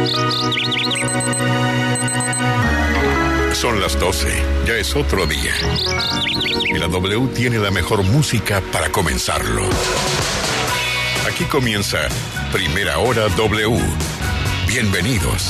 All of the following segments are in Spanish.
Son las 12, ya es otro día. Y la W tiene la mejor música para comenzarlo. Aquí comienza Primera Hora W. Bienvenidos.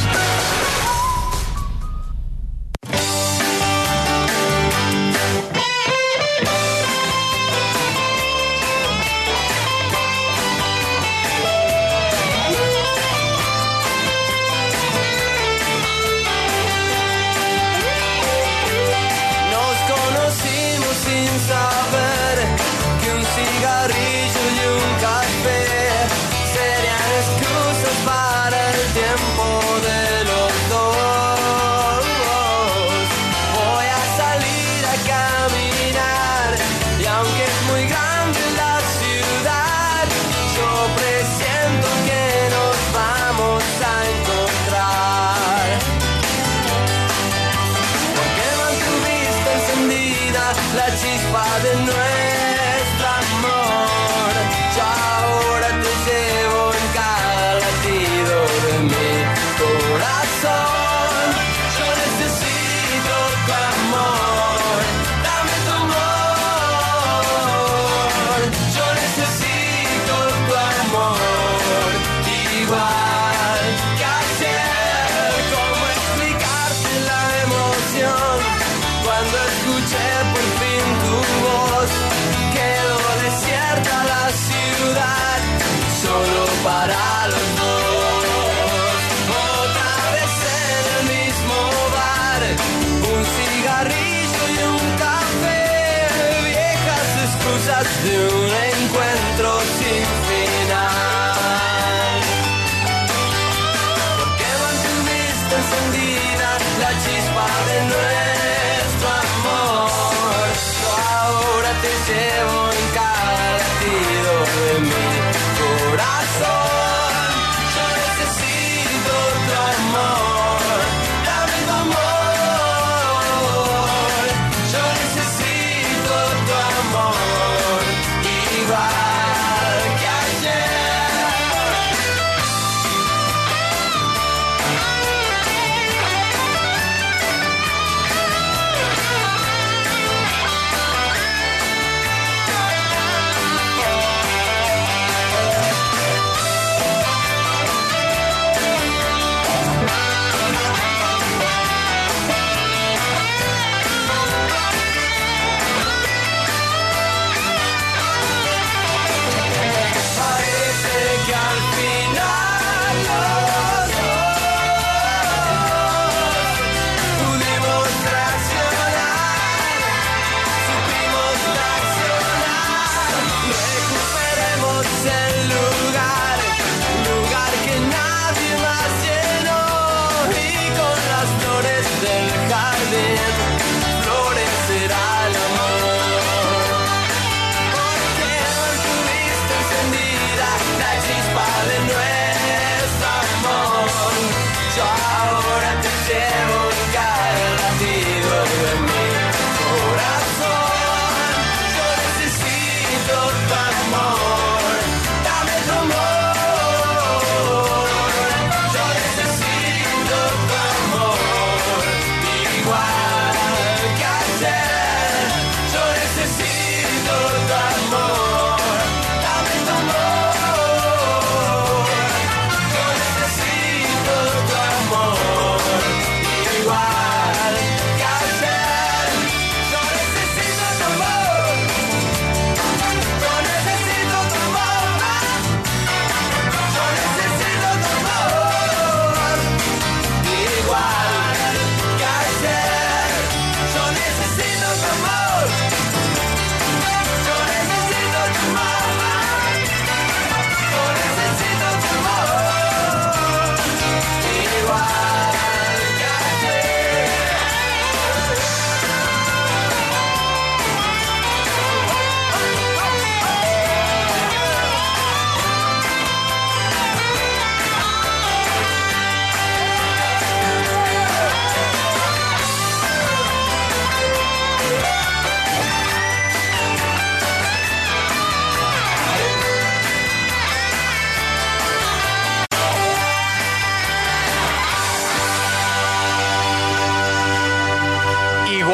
De un encuentro sin final. Porque mantuviste encendida la chispa de nuestro amor. Yo ahora te llevo en cada latido de mi corazón. Yo necesito tu amor, dame tu amor. Yo necesito tu amor.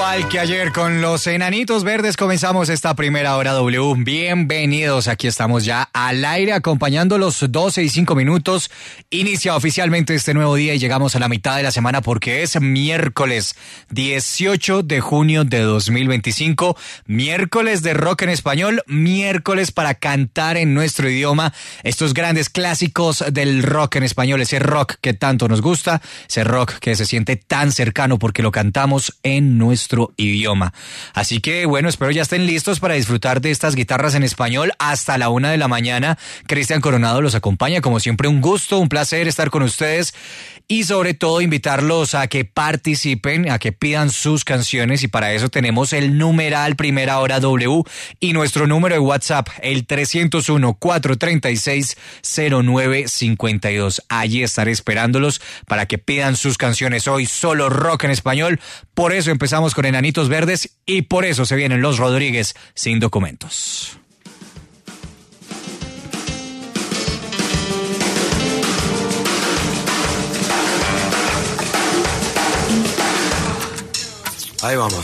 Igual que ayer con los Enanitos Verdes comenzamos esta primera hora W. Bienvenidos, aquí estamos ya al aire acompañando los 12:05. Inicia oficialmente este nuevo día y llegamos a la mitad de la semana porque es miércoles 18 de junio de 2025. Miércoles de rock en español, miércoles para cantar en nuestro idioma estos grandes clásicos del rock en español, ese rock que tanto nos gusta, ese rock que se siente tan cercano porque lo cantamos en nuestro idioma. Así que bueno, espero ya estén listos para disfrutar de estas guitarras en español hasta la 1 de la mañana. Cristian Coronado los acompaña, como siempre un gusto, un placer estar con ustedes y sobre todo invitarlos a que participen, a que pidan sus canciones y para eso tenemos el numeral Primera Hora W y nuestro número de WhatsApp, el 301-436-0952. Allí estaré esperándolos para que pidan sus canciones. Hoy solo rock en español, por eso empezamos con Enanitos Verdes y por eso se vienen los Rodríguez sin documentos. Ahí vamos.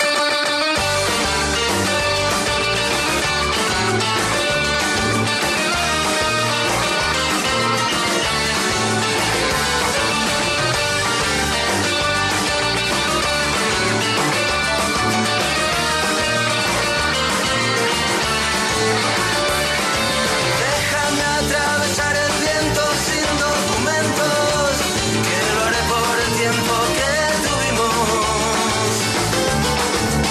Déjame atravesar el viento sin documentos, que lo haré por el tiempo que tuvimos.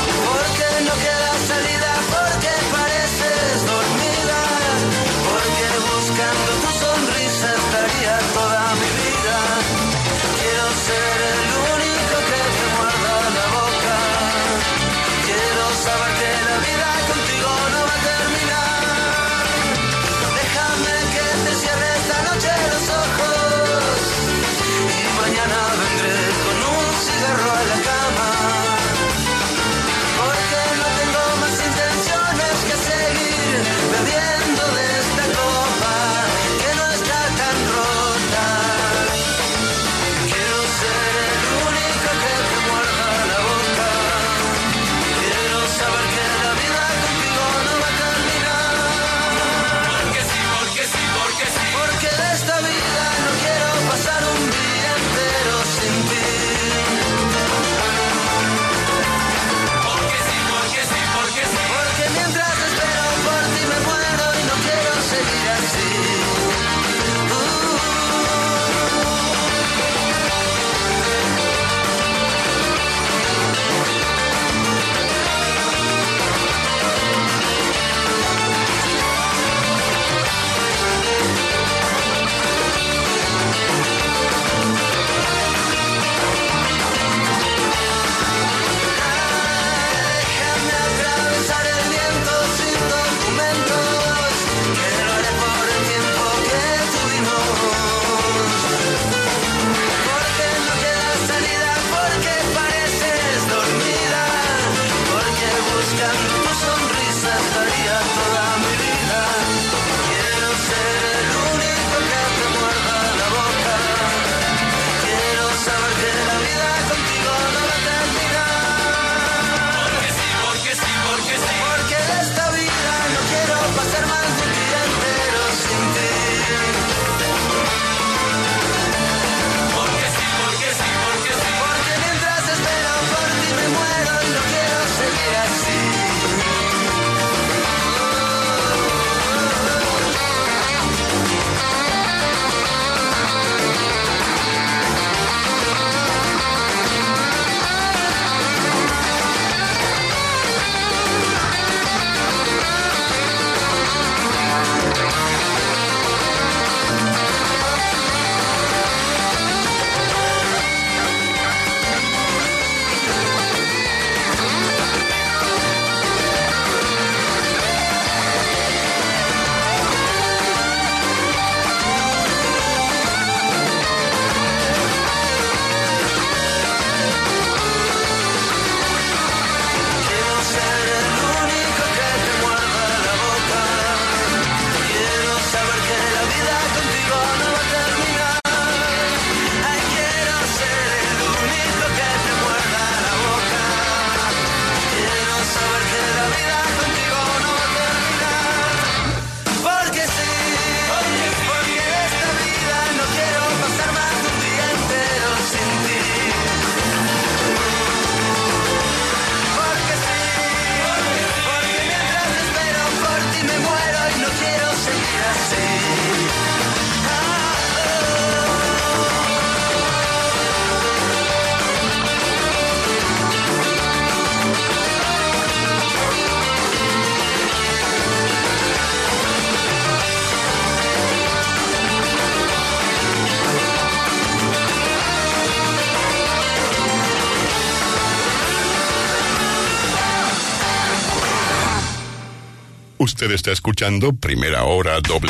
Usted está escuchando Primera Hora W.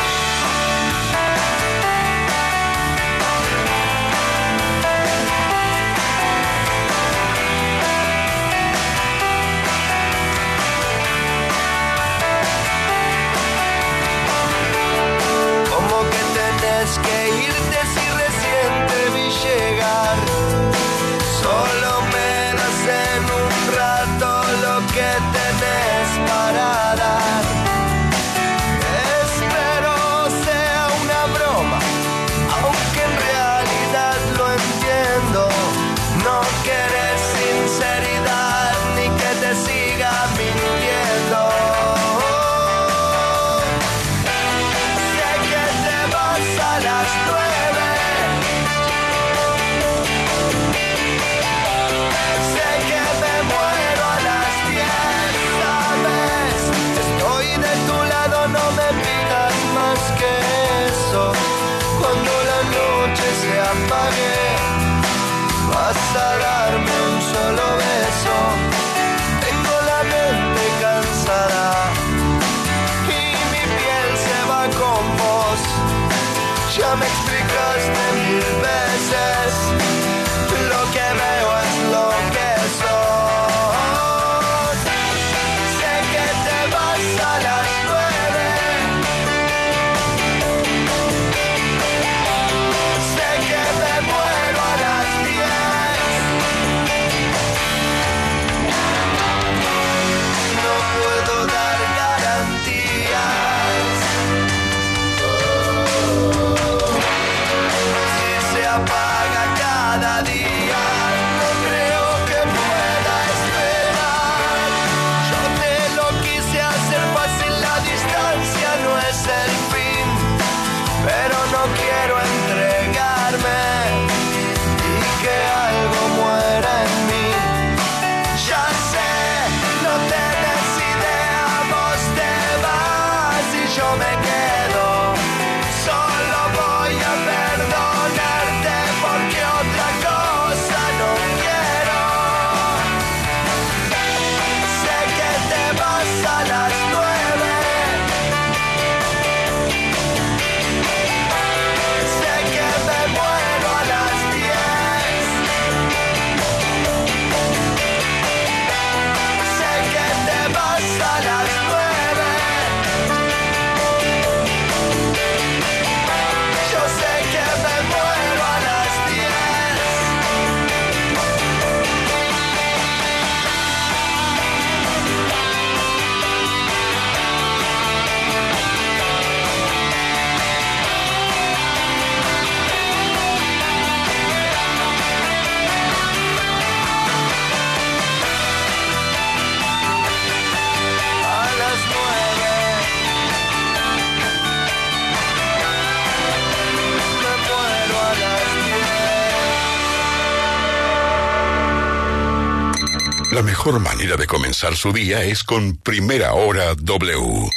La mejor manera de comenzar su día es con Primera Hora W.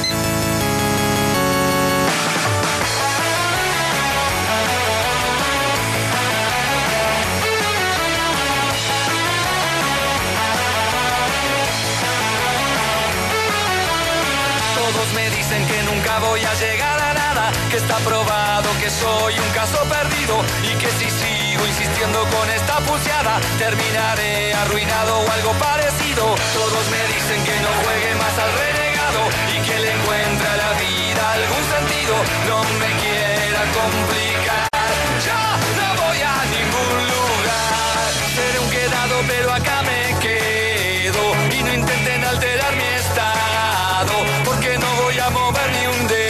Todos me dicen que nunca voy a llegar a nada, que está probado que soy un caso perdido y que si sigo insistiendo con esta pulseada terminaré arruinado o algo parecido. Todos me dicen que no juegue más al renegado y que le encuentre a la vida algún sentido. No me quiera complicar, yo no voy a ningún lugar. Seré un quedado pero acá me quedo y no intenten alterar mi estado, porque no voy a mover ni un dedo.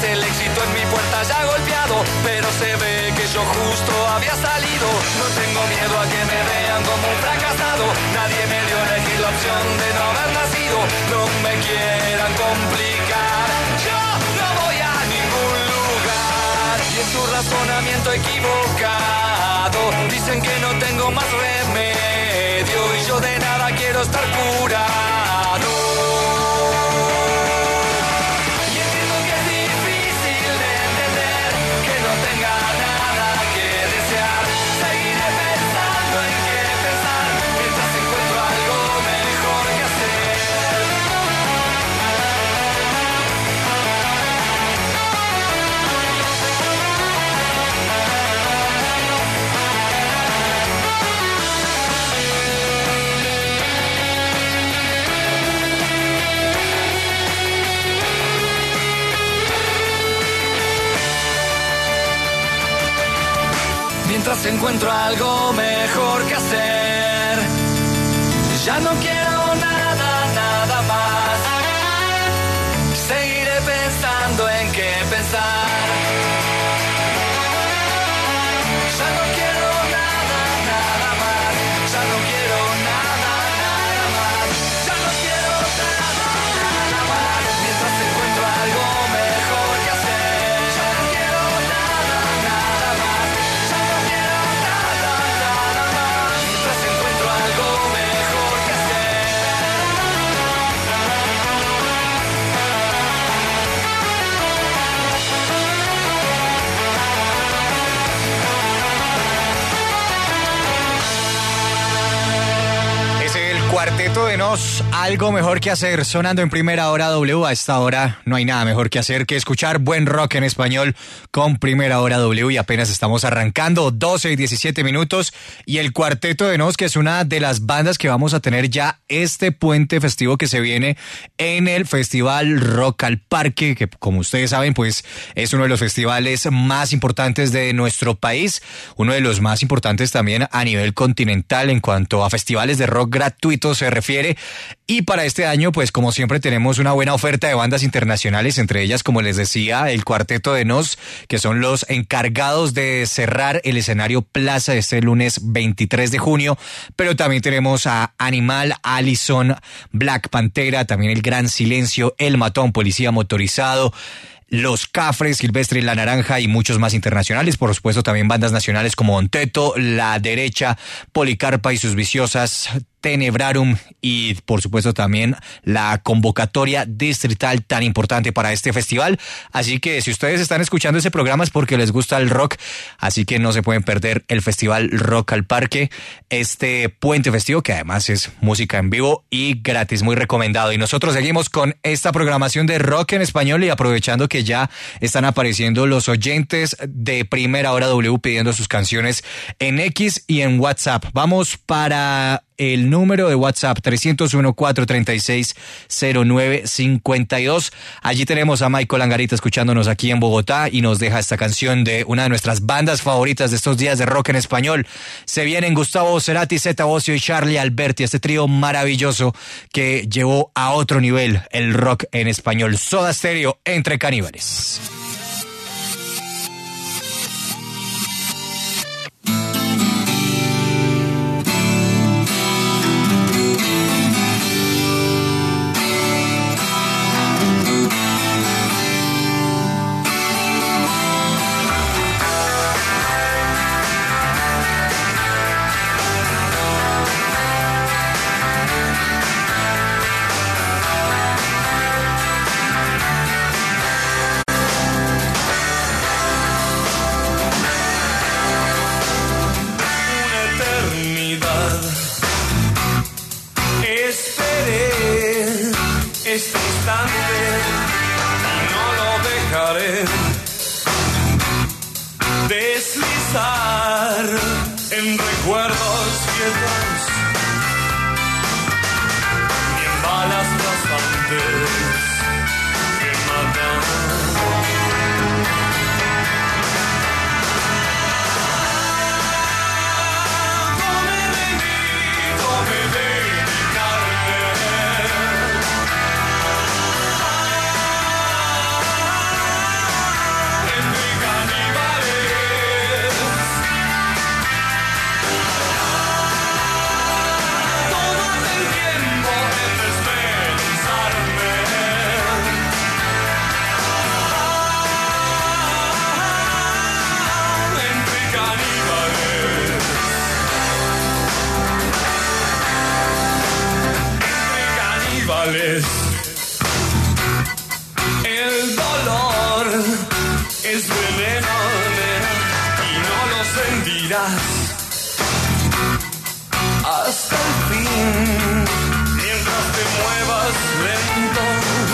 el éxito en mi puerta ya golpeado, pero se ve que yo justo había salido. No tengo miedo a que me vean como un fracasado, nadie me dio a elegir la opción de no haber nacido. No me quieran complicar, yo no voy a ningún lugar. Y en su razonamiento equivocado dicen que no tengo más remedio, y yo de nada quiero estar curado. Y entiendo que es difícil de entender que no tenga nada que desear. Seguiré pensando en qué pensar mientras encuentro algo mejor que hacer. Mientras encuentro algo mejor que hacer, ya no quiero nada más. Seguiré pensando en qué pensar. Ya no quiero nada más. Ya no quiero nada más. Ya no quiero nada más. Mientras encuentro algo mejor que hacer, ya no quiero nada más. Ya no quiero nada más. Mientras encuentro algo mejor que hacer. Es el Cuarteto de Nos, algo mejor que hacer, sonando en Primera Hora W. A esta hora no hay nada mejor que hacer que escuchar buen rock en español con Primera Hora W, y apenas estamos arrancando, 12 y 17 minutos, y el Cuarteto de Nos, que es una de las bandas que vamos a tener ya este puente festivo que se viene en el Festival Rock al Parque, que como ustedes saben, pues es uno de los festivales más importantes de nuestro país, uno de los más importantes también a nivel continental en cuanto a festivales de rock gratuitos se refiere. Y para este año, pues como siempre, tenemos una buena oferta de bandas internacionales, entre ellas, como les decía, el Cuarteto de Nos, que son los encargados de cerrar el escenario Plaza este lunes 23 de junio, pero también tenemos a Animal, Allison, Black Pantera, también el Gran Silencio, El Matón, Policía Motorizado, Los Cafres, Silvestre y La Naranja y muchos más internacionales. Por supuesto, también bandas nacionales como Don Teto, La Derecha, Policarpa y sus Viciosas, Tenebrarum y por supuesto también la convocatoria distrital tan importante para este festival. Así que si ustedes están escuchando ese programa es porque les gusta el rock, así que no se pueden perder el Festival Rock al Parque, este puente festivo que además es música en vivo y gratis, muy recomendado. Y nosotros seguimos con esta programación de rock en español, y aprovechando que ya están apareciendo los oyentes de Primera Hora W pidiendo sus canciones en X y en WhatsApp. Vamos para el número de WhatsApp 301-436-0952. Allí tenemos a Michael Angarita escuchándonos aquí en Bogotá y nos deja esta canción de una de nuestras bandas favoritas de estos días de rock en español. Se vienen Gustavo Cerati, Zeta Bosio y Charlie Alberti, este trío maravilloso que llevó a otro nivel el rock en español. Soda Stereo, Entre Caníbales. Este instante no lo dejaré deslizar en recuerdos viejos ni en balas rasantes que matan. es veneno, nena, y no lo sentirás hasta el fin. Mientras te muevas lento,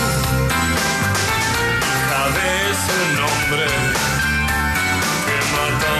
hija de ese nombre que mata.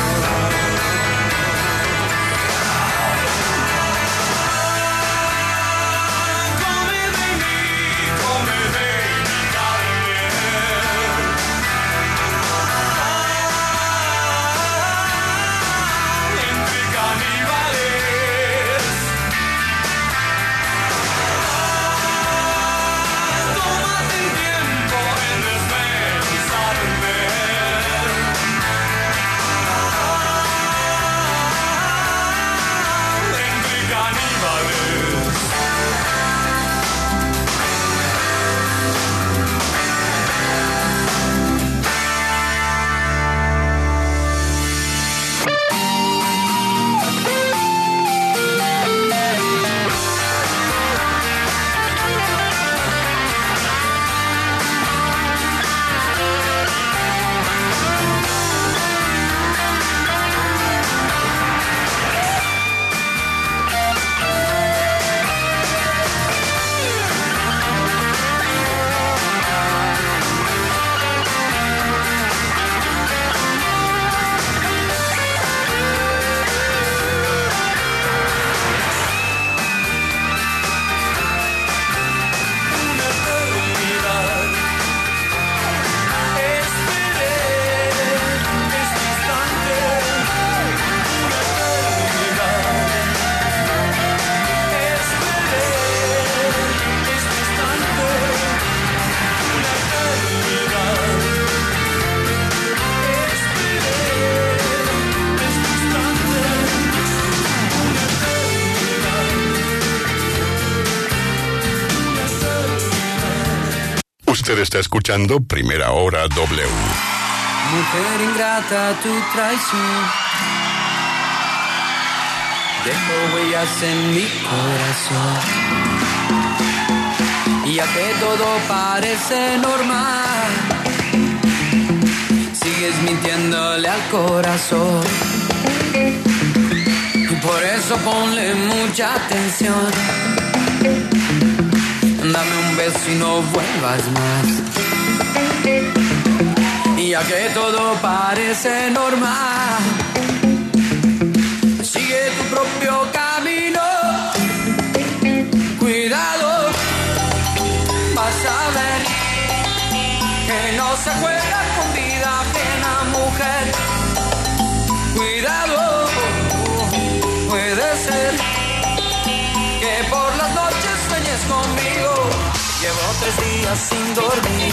Usted está escuchando Primera Hora W. Mujer ingrata, tu traición dejó huellas en mi corazón. Y ya que todo parece normal, sigues mintiéndole al corazón. Y por eso ponle mucha atención. Dame un beso y no vuelvas más. Y ya que todo parece normal, sigue tu propio camino. Cuidado, vas a ver que no se juega con vida ajena, mujer. Cuidado, puede ser que por las noches sueñes conmigo. Llevo 3 días sin dormir,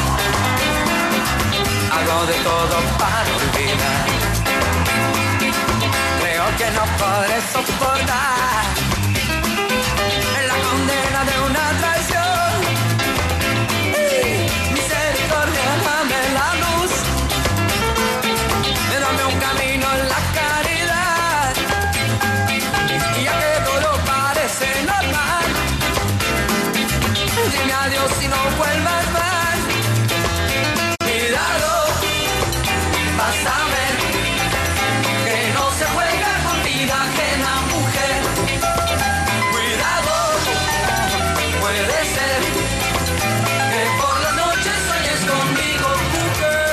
hago de todo para olvidar. Creo que no podré soportar la condena de una traición. Misericordia, dame la luz, dame un camino en la caridad. Y ya que todo parece normal, dime adiós y no vuelvas más. Cuidado, vas a ver que no se juega con vida ajena, mujer. Cuidado, puede ser que por la noche sueñes conmigo, mujer.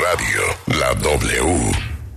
radio, la W.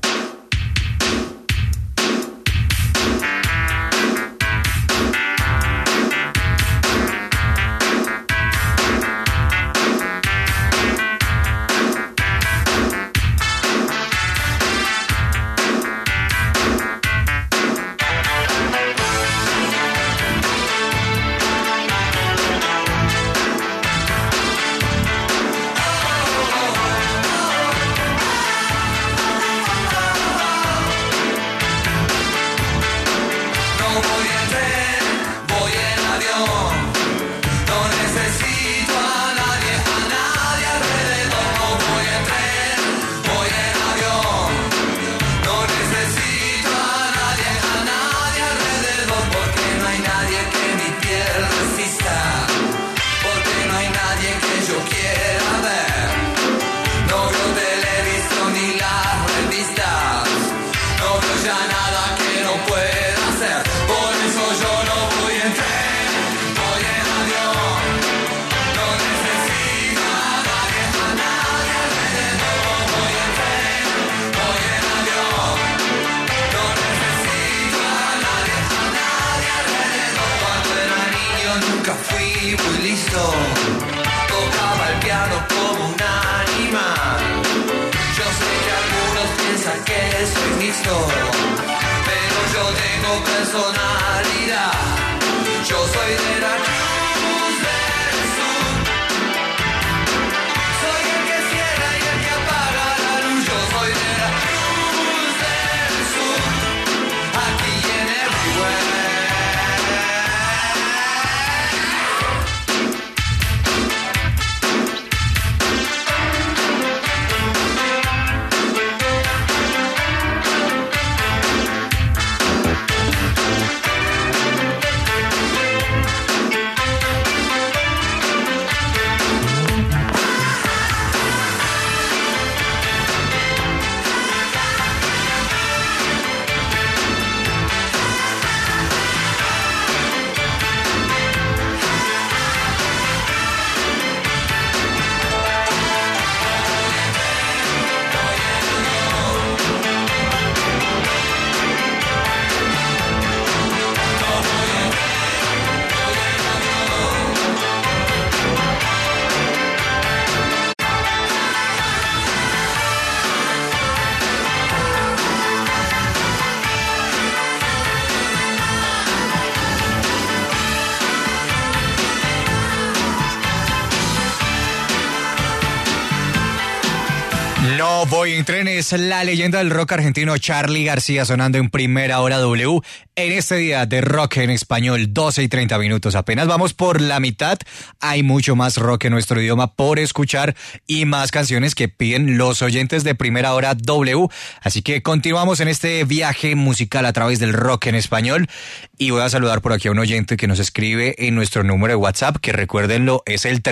No voy en tren, es la leyenda del rock argentino Charly García sonando en Primera Hora W en este día de rock en español, 12:30. Apenas vamos por la mitad, hay mucho más rock en nuestro idioma por escuchar y más canciones que piden los oyentes de Primera Hora W, así que continuamos en este viaje musical a través del rock en español y voy a saludar por aquí a un oyente que nos escribe en nuestro número de WhatsApp, que recuérdenlo, es el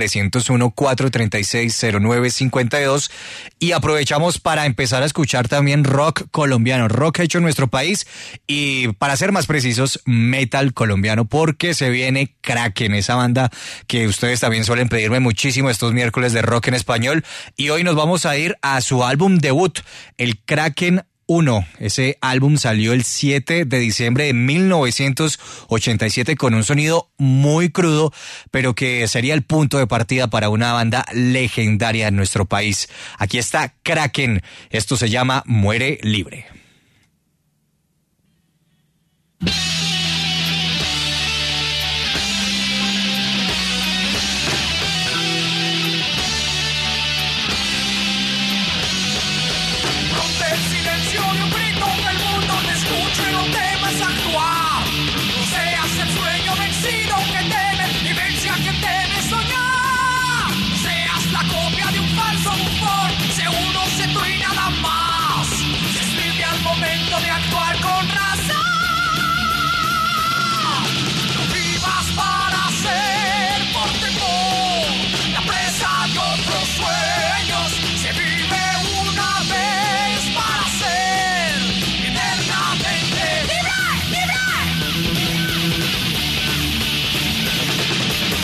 301-436-0952 y aprovechamos para empezar a escuchar también rock colombiano, rock hecho en nuestro país y, para ser más precisos, metal colombiano, porque se viene Kraken, esa banda que ustedes también suelen pedirme muchísimo estos miércoles de rock en español, y hoy nos vamos a ir a su álbum debut, el Kraken 1. Ese álbum salió el 7 de diciembre de 1987 con un sonido muy crudo, pero que sería el punto de partida para una banda legendaria en nuestro país. Aquí está Kraken. Esto se llama Muere Libre.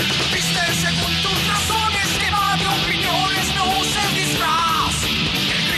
Según tus razones, que va de opiniones, no uses disfraz. El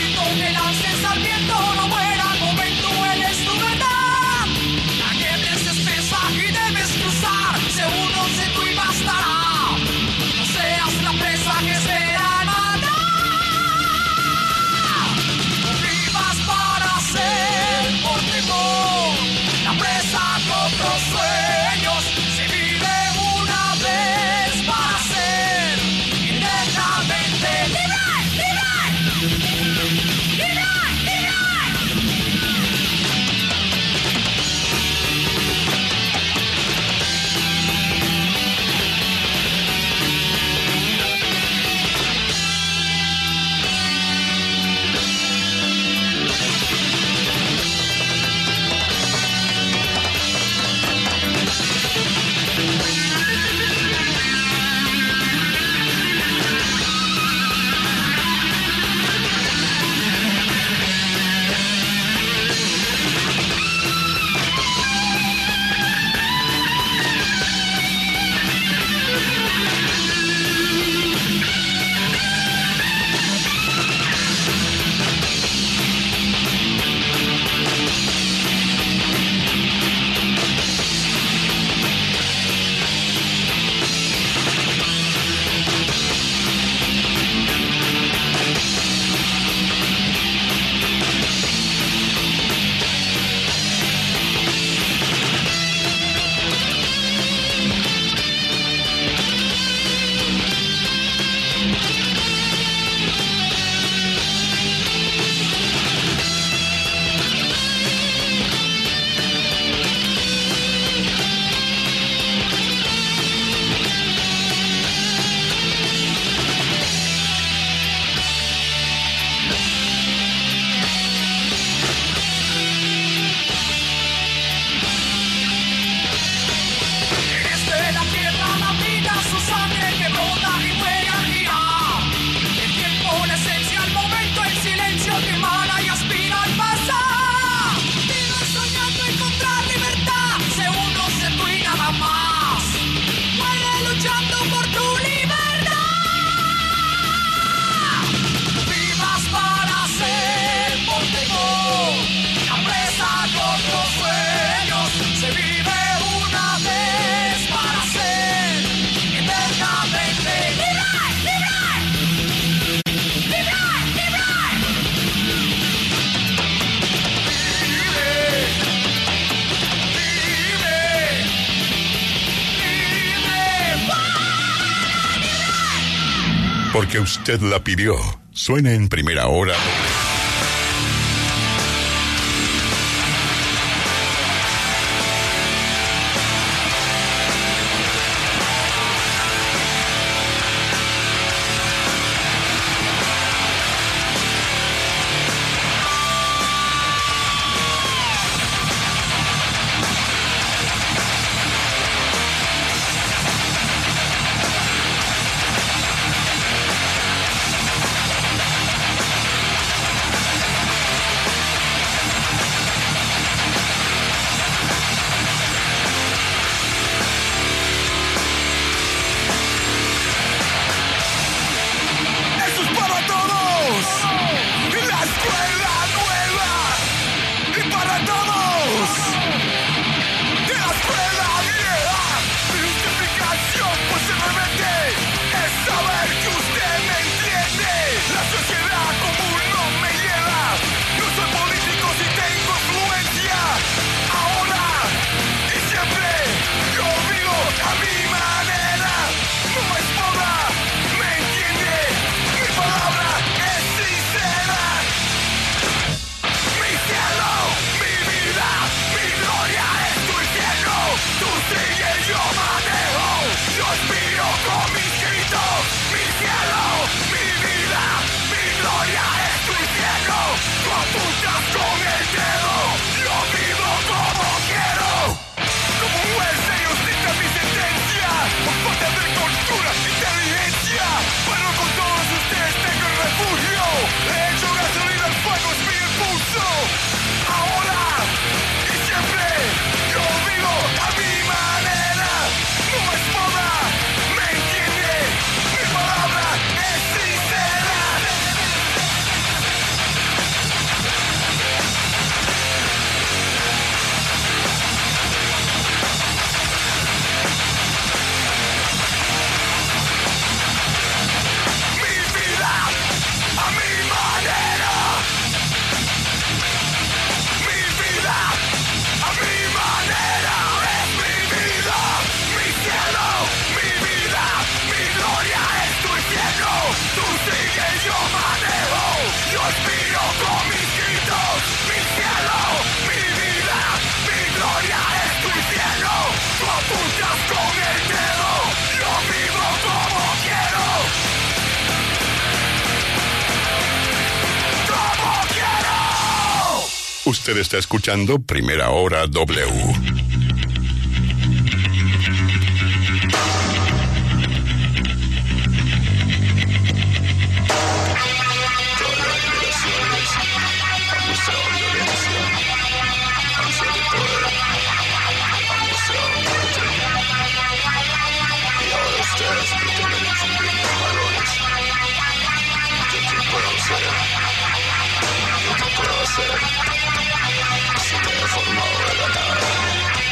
Porque usted la pidió. Suena en Primera Hora. Usted está escuchando Primera Hora W. Se te ha formado de la nada.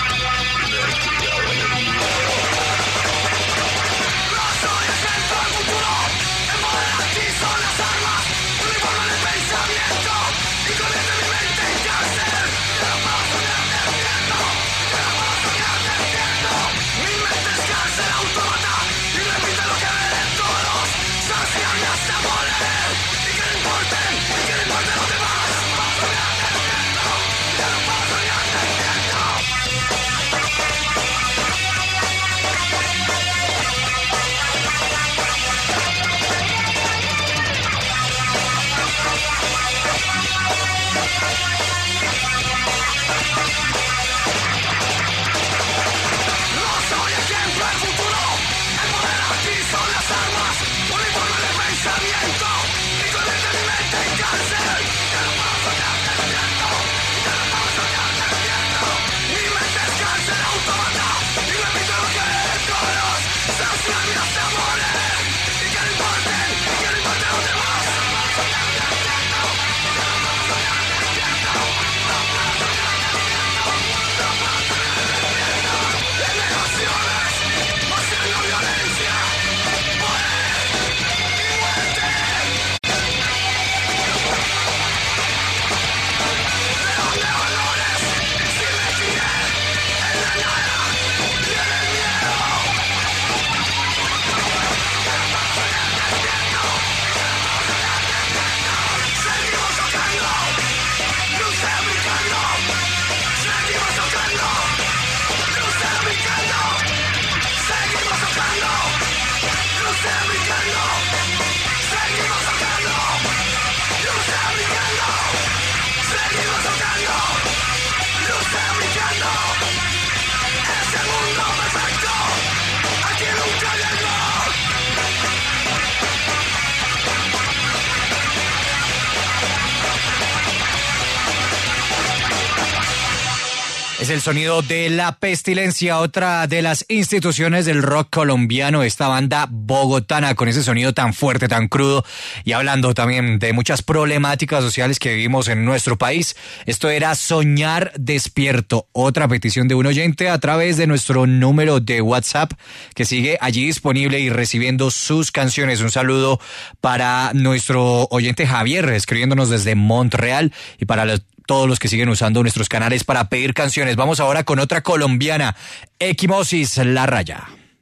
Es el sonido de La Pestilencia, otra de las instituciones del rock colombiano, esta banda bogotana con ese sonido tan fuerte, tan crudo y hablando también de muchas problemáticas sociales que vivimos en nuestro país. Esto era Soñar Despierto, otra petición de un oyente a través de nuestro número de WhatsApp que sigue allí disponible y recibiendo sus canciones. Un saludo para nuestro oyente Javier, escribiéndonos desde Montreal, y para todos los que siguen usando nuestros canales para pedir canciones. Vamos ahora con otra colombiana, Equimosis, La Raya.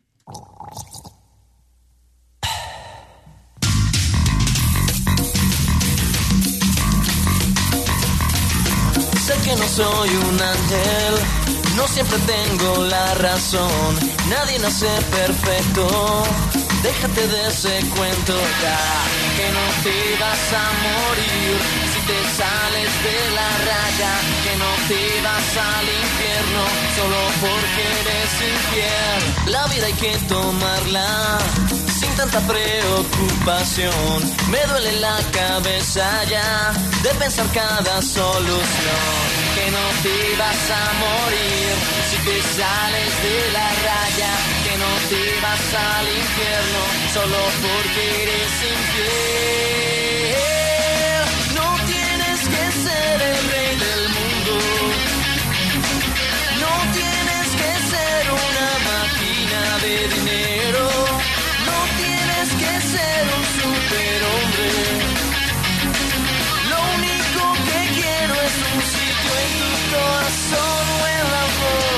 Sé que no soy un ángel, no siempre tengo la razón, nadie nace perfecto. Déjate de ese cuento ya, que no te vas a morir si te sales de la raya, que no te vas al infierno solo porque eres infiel. La vida hay que tomarla sin tanta preocupación. Me duele la cabeza ya de pensar cada solución. Que no te vas a morir si te sales de la raya, que no te vas al infierno solo porque eres infiel. No tienes que ser el rey del mundo, no tienes que ser una máquina de dinero, no tienes que ser un superhombre. Lo único que quiero es un sitio en tu corazón o el amor.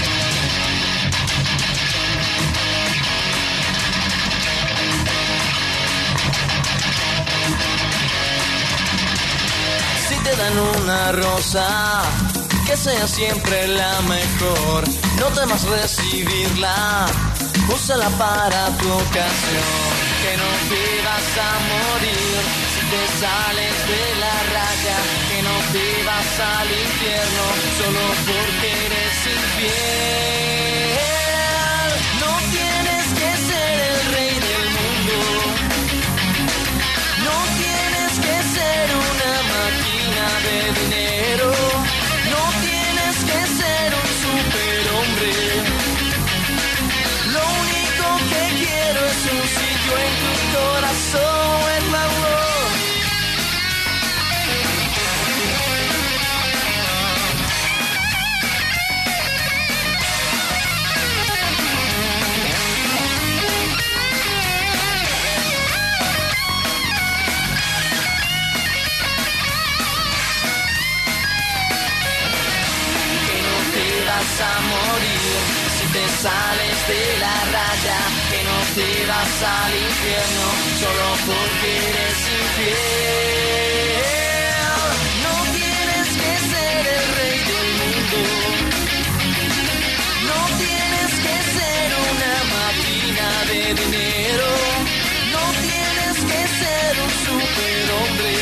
Si te dan una rosa, que sea siempre la mejor. No temas recibirla, úsala para tu ocasión. Que no te vas a morir si te sales de la raya, que no te vas al infierno solo porque eres infiel. No tienes que ser el rey del mundo, no tienes que ser una máquina de dinero, no tienes que ser un superhombre. Lo único que quiero es un sitio en tu corazón, el amor. A morir si te sales de la raya, que no te vas al infierno solo porque eres infiel. No tienes que ser el rey del mundo, no tienes que ser una máquina de dinero, no tienes que ser un superhombre.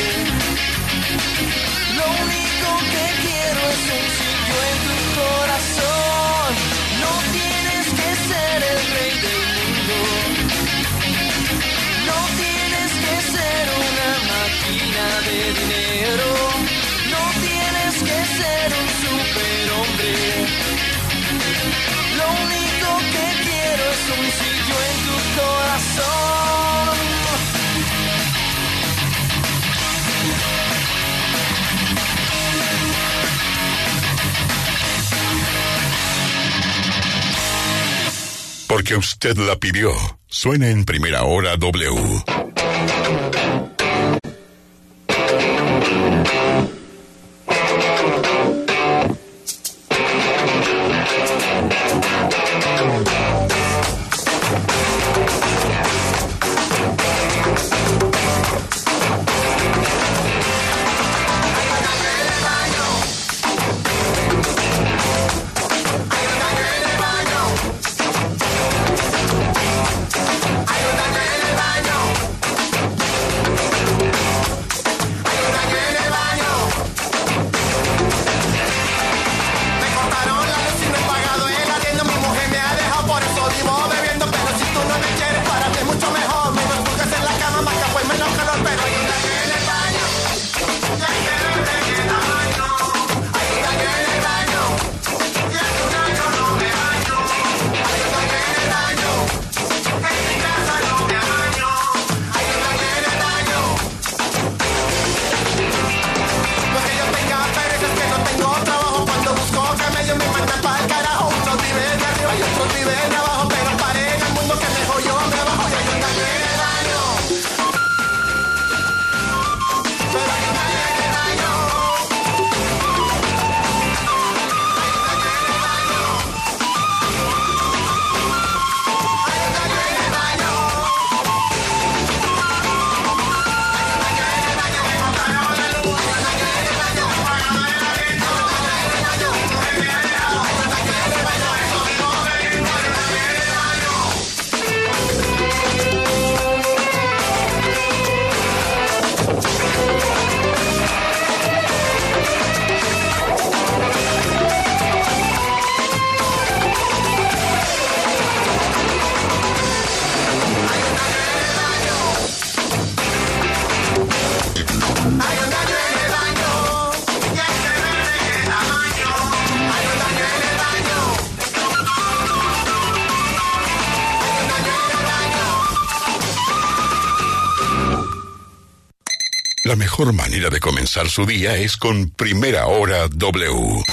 Lo único que quiero es un sitio en tu corazón. No tienes que ser el rey del mundo, no tienes que ser una máquina de dinero, no tienes que ser un superhombre. Lo único que quiero es un sitio en tu corazón. Porque usted la pidió. Suena en Primera Hora W. La mejor manera de comenzar su día es con Primera Hora W.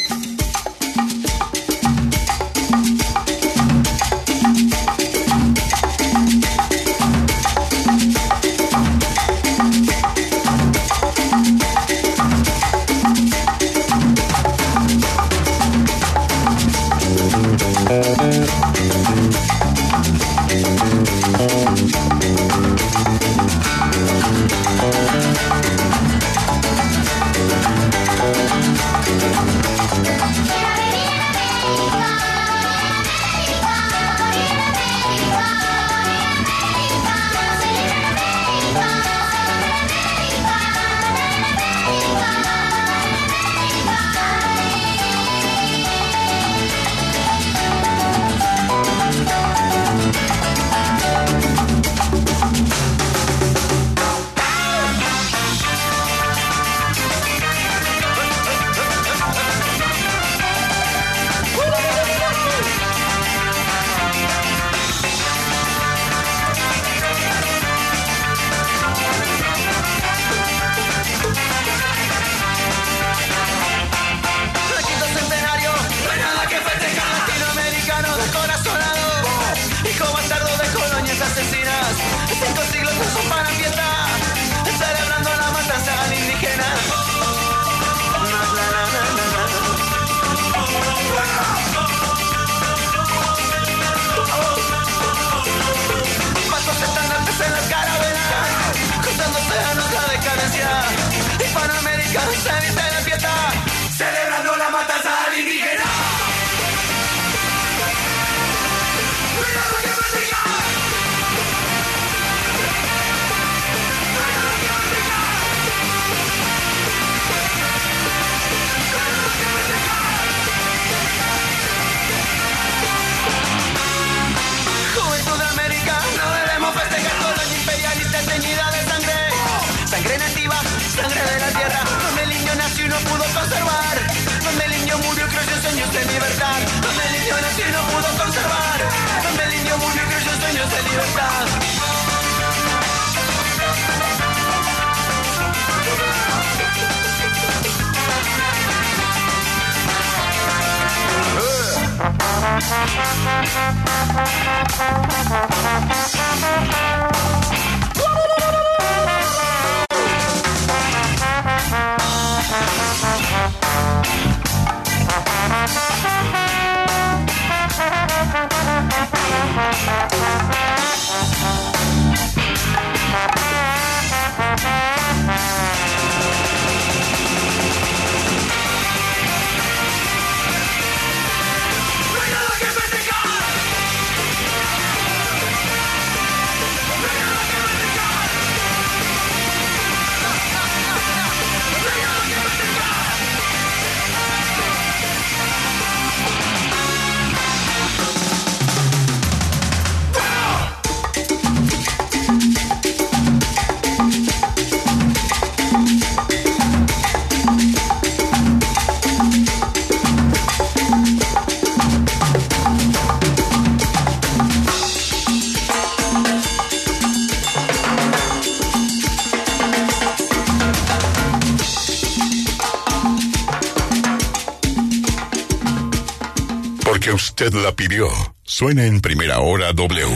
Porque usted la pidió. Suena en Primera Hora W.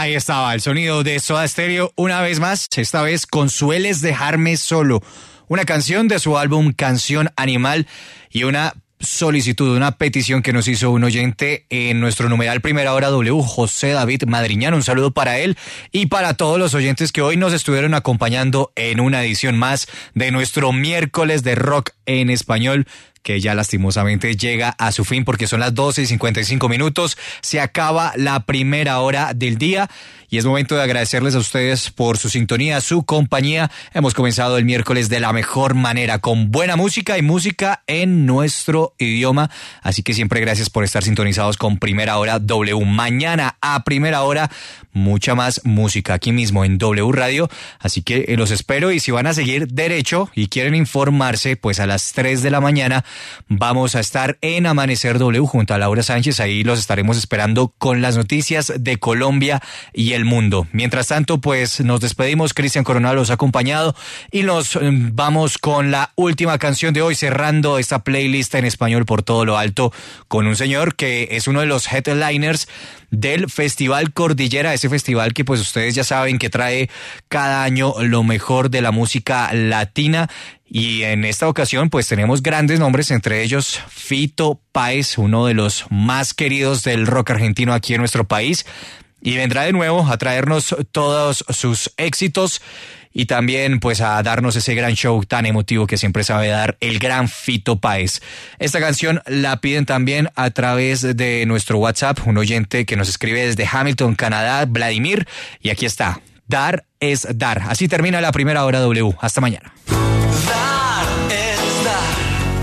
Ahí estaba el sonido de Soda Stereo una vez más, esta vez con Sueles dejarme solo, una canción de su álbum Canción Animal y una solicitud, una petición que nos hizo un oyente en nuestro numeral Primera Hora W, José David Madriñán. Un saludo para él y para todos los oyentes que hoy nos estuvieron acompañando en una edición más de nuestro miércoles de rock en español, que ya lastimosamente llega a su fin porque son las 12:55. Se acaba la primera hora del día y es momento de agradecerles a ustedes por su sintonía, su compañía. Hemos comenzado el miércoles de la mejor manera, con buena música y música en nuestro idioma. Así que siempre gracias por estar sintonizados con Primera Hora W. Mañana a primera hora, mucha más música aquí mismo en W Radio. Así que los espero, y si van a seguir derecho y quieren informarse, pues a las 3 de la mañana vamos a estar en Amanecer W junto a Laura Sánchez. Ahí los estaremos esperando con las noticias de Colombia y el mundo. Mientras tanto, pues nos despedimos. Cristian Coronado los ha acompañado y nos vamos con la última canción de hoy, cerrando esta playlist en español por todo lo alto con un señor que es uno de los headliners del Festival Cordillera, ese festival que pues ustedes ya saben que trae cada año lo mejor de la música latina. Y en esta ocasión pues tenemos grandes nombres, entre ellos Fito Páez, uno de los más queridos del rock argentino aquí en nuestro país, y vendrá de nuevo a traernos todos sus éxitos y también pues a darnos ese gran show tan emotivo que siempre sabe dar el gran Fito Páez. Esta canción la piden también a través de nuestro WhatsApp, un oyente que nos escribe desde Hamilton, Canadá, Vladimir, y aquí está, Dar es Dar. Así termina la Primera Hora W. Hasta mañana. Dar es dar,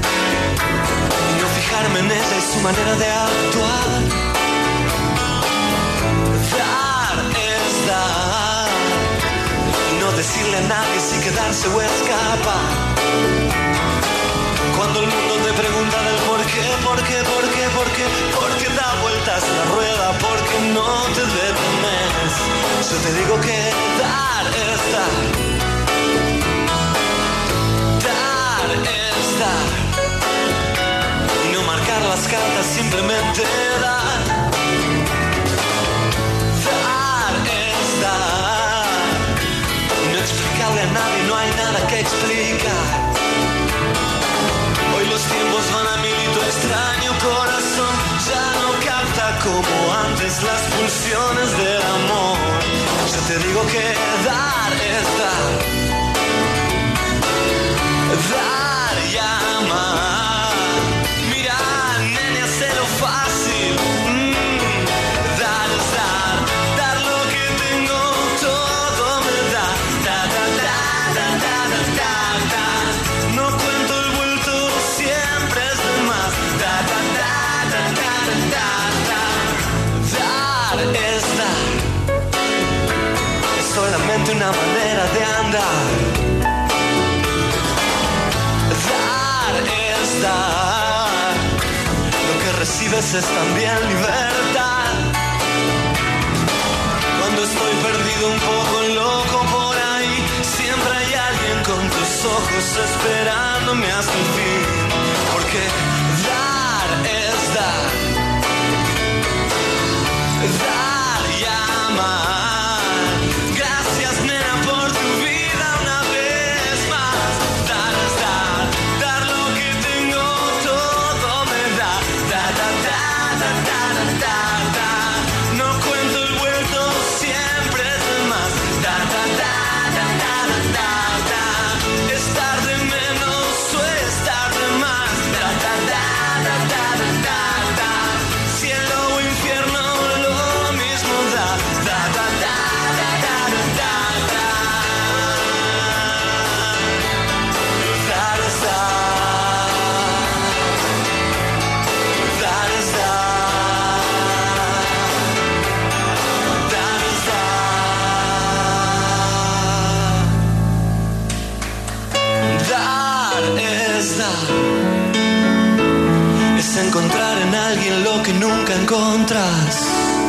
y no fijarme en ella y su manera de actuar. Dar es dar, y no decirle a nadie si quedarse o escapar. Cuando el mundo te pregunta del por qué da vueltas la rueda, porque no te detienes. Yo te digo que dar es dar. Y no marcar las cartas, simplemente dar. Dar es dar. Y no explicarle a nadie, no hay nada que explicar. Hoy los tiempos van a mil y tu extraño corazón ya no capta como antes las pulsiones del amor. Yo te digo que dar es dar. Dar y amar. Mira, nene, hazlo fácil. Dar es dar. Dar lo que tengo, todo me da. Da, da, da, da, da, da, da, da. No cuento el vuelto, siempre es de más. Da, da, da, da, da, da, da, da. Dar es dar. Es solamente una manera de andar. Dar. Lo que recibes es también libertad. Cuando estoy perdido, un poco loco por ahí, siempre hay alguien con tus ojos esperándome hasta el fin. Porque dar es dar. Dar y amar. Gracias, nena, por tu vida una vez más. Dar es dar. Dar lo que tengo, todo me da. Da, da, da, da, da, da, da. No cuento el vuelto, siempre es de más. Da, da, da, da, da, da, da. Estar de menos o estar de más. Da, da, da, da, da, da, da. Cielo o infierno, lo mismo da. Da, da, da, da, da, da, da. Dar es dar. Dar es dar. Dar es dar. Dar es dar. Es encontrar en alguien lo que nunca encontras.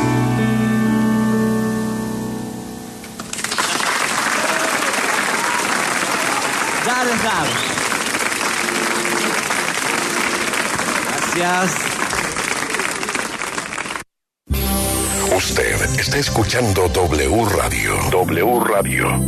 Dar es dar. Gracias. Usted está escuchando W Radio. W Radio.